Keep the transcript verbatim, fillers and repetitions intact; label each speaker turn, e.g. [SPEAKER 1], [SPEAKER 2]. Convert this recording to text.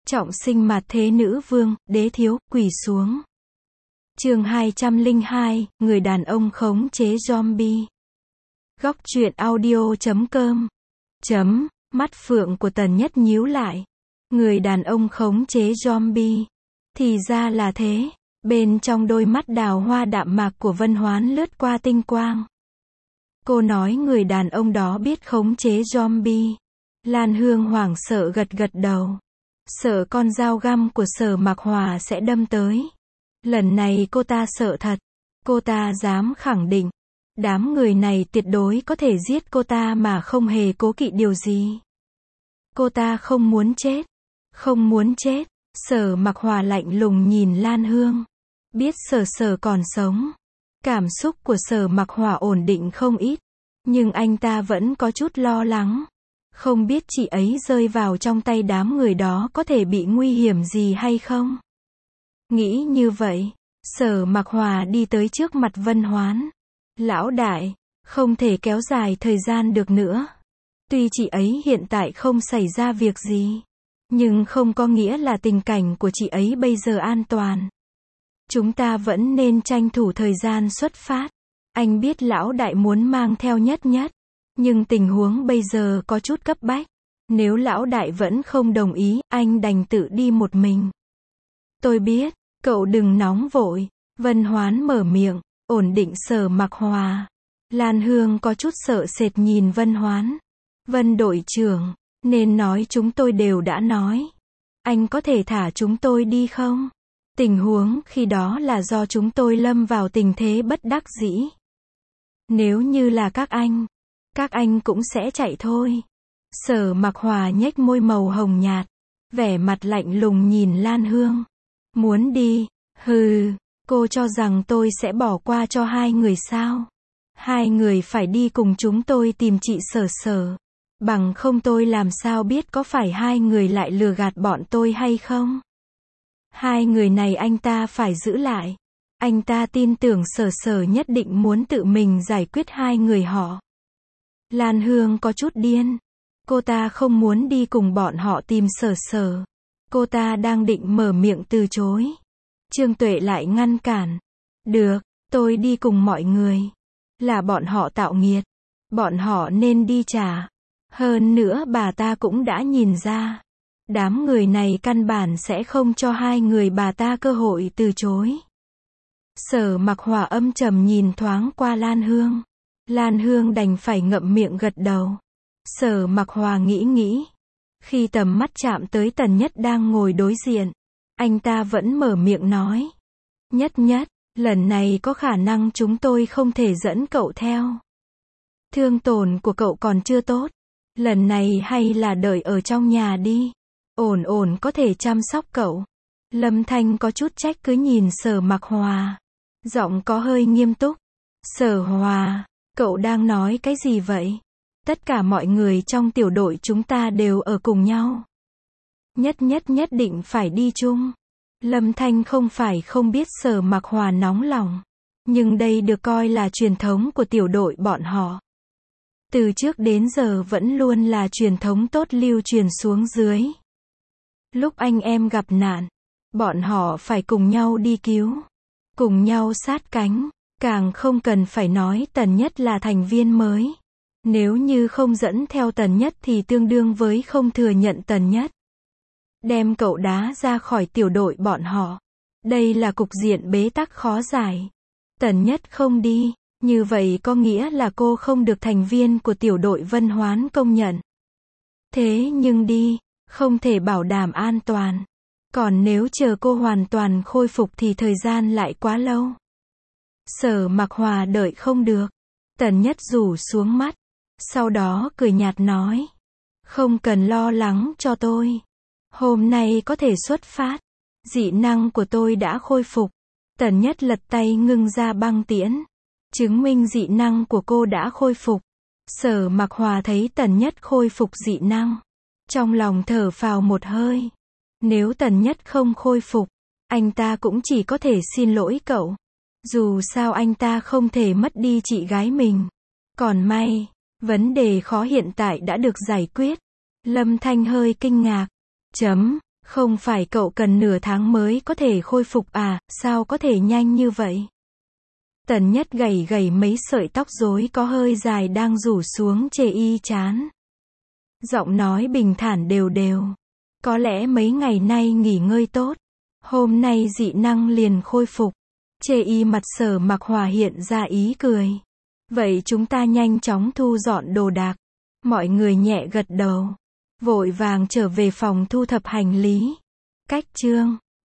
[SPEAKER 1] Trọng sinh mạt thế nữ vương, đế thiếu, quỳ xuống. Chương hai trăm lẻ hai, người đàn ông khống chế zombie. Góc truyện audio chấm com. Chấm, mắt phượng của Tần Nhất nhíu lại. Người đàn ông khống chế zombie. Thì ra là thế. Bên trong đôi mắt đào hoa đạm mạc của Vân Hoán lướt qua tinh quang. Cô nói người đàn ông đó biết khống chế zombie. Lan Hương hoảng sợ gật gật đầu. Sợ con dao găm của Sở Mặc Hòa sẽ đâm tới. Lần này cô ta sợ thật. Cô ta dám khẳng định. Đám người này tuyệt đối có thể giết cô ta mà không hề cố kỵ điều gì. Cô ta không muốn chết. Không muốn chết. Sở Mặc Hòa lạnh lùng nhìn Lan Hương. Biết Sở Sở còn sống. Cảm xúc của Sở Mặc Hòa ổn định không ít. Nhưng anh ta vẫn có chút lo lắng. Không biết chị ấy rơi vào trong tay đám người đó có thể bị nguy hiểm gì hay không? Nghĩ như vậy, Sở Mặc Hòa đi tới trước mặt Vân Hoán. Lão đại, không thể kéo dài thời gian được nữa. Tuy chị ấy hiện tại không xảy ra việc gì, nhưng không có nghĩa là tình cảnh của chị ấy bây giờ an toàn. Chúng ta vẫn nên tranh thủ thời gian xuất phát. Anh biết lão đại muốn mang theo Nhất Nhất. Nhưng tình huống bây giờ có chút cấp bách. Nếu lão đại vẫn không đồng ý, anh đành tự đi một mình. Tôi biết, cậu đừng nóng vội. Vân Hoán mở miệng, ổn định Sở Mặc Hòa. Lan Hương có chút sợ sệt nhìn Vân Hoán. Vân đội trưởng, nên nói chúng tôi đều đã nói. Anh có thể thả chúng tôi đi không? Tình huống khi đó là do chúng tôi lâm vào tình thế bất đắc dĩ. Nếu như là các anh, các anh cũng sẽ chạy thôi. Sở Mặc Hòa nhếch môi màu hồng nhạt, vẻ mặt lạnh lùng nhìn Lan Hương. Muốn đi? Hừ, cô cho rằng tôi sẽ bỏ qua cho hai người sao? Hai người phải đi cùng chúng tôi tìm chị Sở Sở. Bằng không tôi làm sao biết có phải hai người lại lừa gạt bọn tôi hay không? Hai người này anh ta phải giữ lại. Anh ta tin tưởng Sở Sở nhất định muốn tự mình giải quyết hai người họ. Lan Hương có chút điên. Cô ta không muốn đi cùng bọn họ tìm Sở Sở. Cô ta đang định mở miệng từ chối. Trương Tuệ lại ngăn cản. Được, tôi đi cùng mọi người. Là bọn họ tạo nghiệt. Bọn họ nên đi trả. Hơn nữa bà ta cũng đã nhìn ra. Đám người này căn bản sẽ không cho hai người bà ta cơ hội từ chối. Sở Mặc Hòa âm trầm nhìn thoáng qua Lan Hương. Lan Hương đành phải ngậm miệng gật đầu. Sở Mặc Hòa nghĩ nghĩ. Khi tầm mắt chạm tới Tần Nhất đang ngồi đối diện, anh ta vẫn mở miệng nói. Nhất Nhất, lần này có khả năng chúng tôi không thể dẫn cậu theo. Thương tổn của cậu còn chưa tốt. Lần này hay là đợi ở trong nhà đi. Ổn ổn có thể chăm sóc cậu. Lâm Thanh có chút trách cứ nhìn Sở Mặc Hòa. Giọng có hơi nghiêm túc. Sở Hòa, cậu đang nói cái gì vậy? Tất cả mọi người trong tiểu đội chúng ta đều ở cùng nhau. Nhất Nhất nhất định phải đi chung. Lâm Thanh không phải không biết Sở Mặc Hòa nóng lòng. Nhưng đây được coi là truyền thống của tiểu đội bọn họ. Từ trước đến giờ vẫn luôn là truyền thống tốt lưu truyền xuống dưới. Lúc anh em gặp nạn, bọn họ phải cùng nhau đi cứu. Cùng nhau sát cánh. Càng không cần phải nói Tần Nhất là thành viên mới. Nếu như không dẫn theo Tần Nhất thì tương đương với không thừa nhận Tần Nhất. Đem cậu đá ra khỏi tiểu đội bọn họ. Đây là cục diện bế tắc khó giải. Tần Nhất không đi, như vậy có nghĩa là cô không được thành viên của tiểu đội Vân Hoán công nhận. Thế nhưng đi, không thể bảo đảm an toàn. Còn nếu chờ cô hoàn toàn khôi phục thì thời gian lại quá lâu. Sở Mặc Hòa đợi không được. Tần Nhất rủ xuống mắt. Sau đó cười nhạt nói. Không cần lo lắng cho tôi. Hôm nay có thể xuất phát. Dị năng của tôi đã khôi phục. Tần Nhất lật tay ngưng ra băng tiễn. Chứng minh dị năng của cô đã khôi phục. Sở Mặc Hòa thấy Tần Nhất khôi phục dị năng. Trong lòng thở phào một hơi. Nếu Tần Nhất không khôi phục, anh ta cũng chỉ có thể xin lỗi cậu. Dù sao anh ta không thể mất đi chị gái mình. Còn may, vấn đề khó hiện tại đã được giải quyết. Lâm Thanh hơi kinh ngạc. Chấm, Không phải cậu cần nửa tháng mới có thể khôi phục à, sao có thể nhanh như vậy? Tần Nhất gẩy gẩy mấy sợi tóc rối có hơi dài đang rủ xuống chê y chán. Giọng nói bình thản đều đều. Có lẽ mấy ngày nay nghỉ ngơi tốt. Hôm nay dị năng liền khôi phục. Chê y mặt Sở Mặc Hòa hiện ra ý cười. Vậy chúng ta nhanh chóng thu dọn đồ đạc. Mọi người nhẹ gật đầu. Vội vàng trở về phòng thu thập hành lý. Cách chương